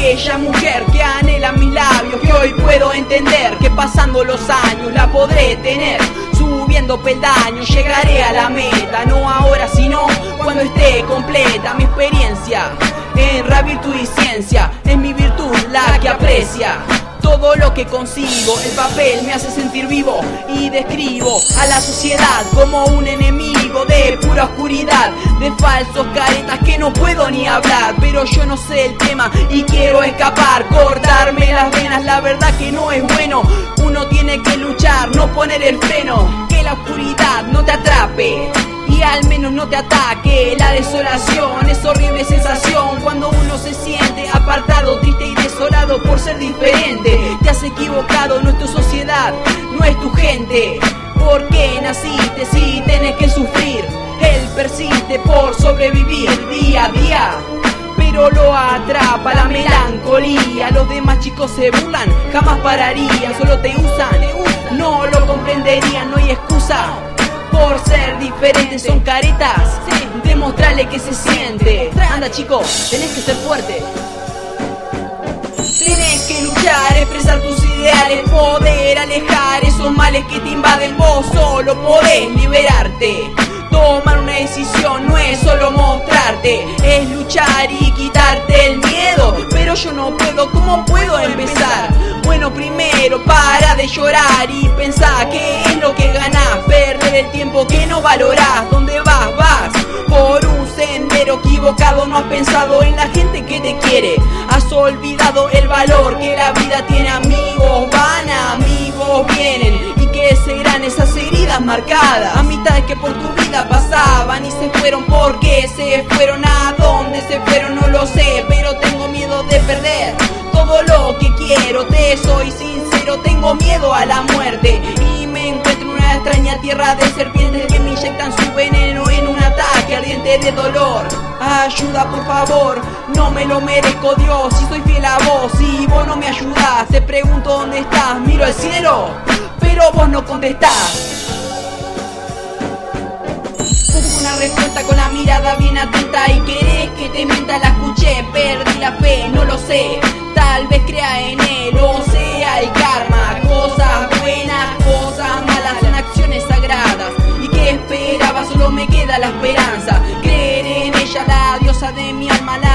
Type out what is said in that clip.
aquella mujer que anhela mis labios, que hoy puedo entender que pasando los años la podré tener. Subiendo peldaños llegaré a la meta, no ahora sino cuando esté completa mi experiencia. En rap, virtud y ciencia es mi virtud la que aprecia todo lo que consigo. El papel me hace sentir vivo y describo a la sociedad como un enemigo de pura oscuridad, de falsos caretas que no puedo ni hablar. Pero yo no sé el tema y quiero escapar, cortarme las venas, la verdad que no es bueno. Uno tiene que luchar, no poner el freno, que la oscuridad no te atrape y al menos no te ataque. La desolación es horrible sensación cuando uno se siente apartado, triste y desolado por ser diferente. Te has equivocado, no es tu sociedad, no es tu gente. ¿Por qué naciste si tenés que sufrir? Él persiste por sobrevivir día a día, pero lo atrapa la melancolía. Los demás chicos se burlan, jamás pararían, solo te usan, no lo comprenderían, no hay excusa. Por ser diferentes son caretas, demostrarle que se siente. Anda chico, tenés que ser fuerte. Tenés que luchar, expresar tus ideales, poder alejar esos males que te invaden. Vos solo podés liberarte. Tomar una decisión no es solo mostrarte, es luchar y quitarte el miedo. Pero yo no puedo, ¿cómo puedo empezar? Bueno, primero para de llorar y pensá qué es lo que ganás. Perder el tiempo que no valorás. ¿Dónde vas? Vas por un sendero equivocado. No has pensado en la gente que te quiere, has olvidado el valor que la vida tiene. Amigos van, amigos vienen, y que serán esas heridas marcadas. Amistades que por tu vida pasaban y se fueron. ¿Por qué se fueron? ¿A dónde se fueron? No lo sé, pero tengo miedo de perder todo lo que quiero. Te soy sincero, tengo miedo a la muerte y me encuentro en una extraña tierra de serpientes que me inyectan su veneno en un ataque ardiente de dolor. Ayuda por favor, no me lo merezco Dios, si soy fiel a vos y vos no me ayudás. Te pregunto dónde estás, miro al cielo, pero vos no contestás. Busco una respuesta con la mirada bien atenta y querés que te mienta, la escuché, perdí la fe, no lo sé. Tal vez crea en él o sea el karma. Cosas buenas, cosas malas, son acciones sagradas. ¿Y qué esperaba? Solo me queda la esperanza, creer en ella, la diosa de mi alma.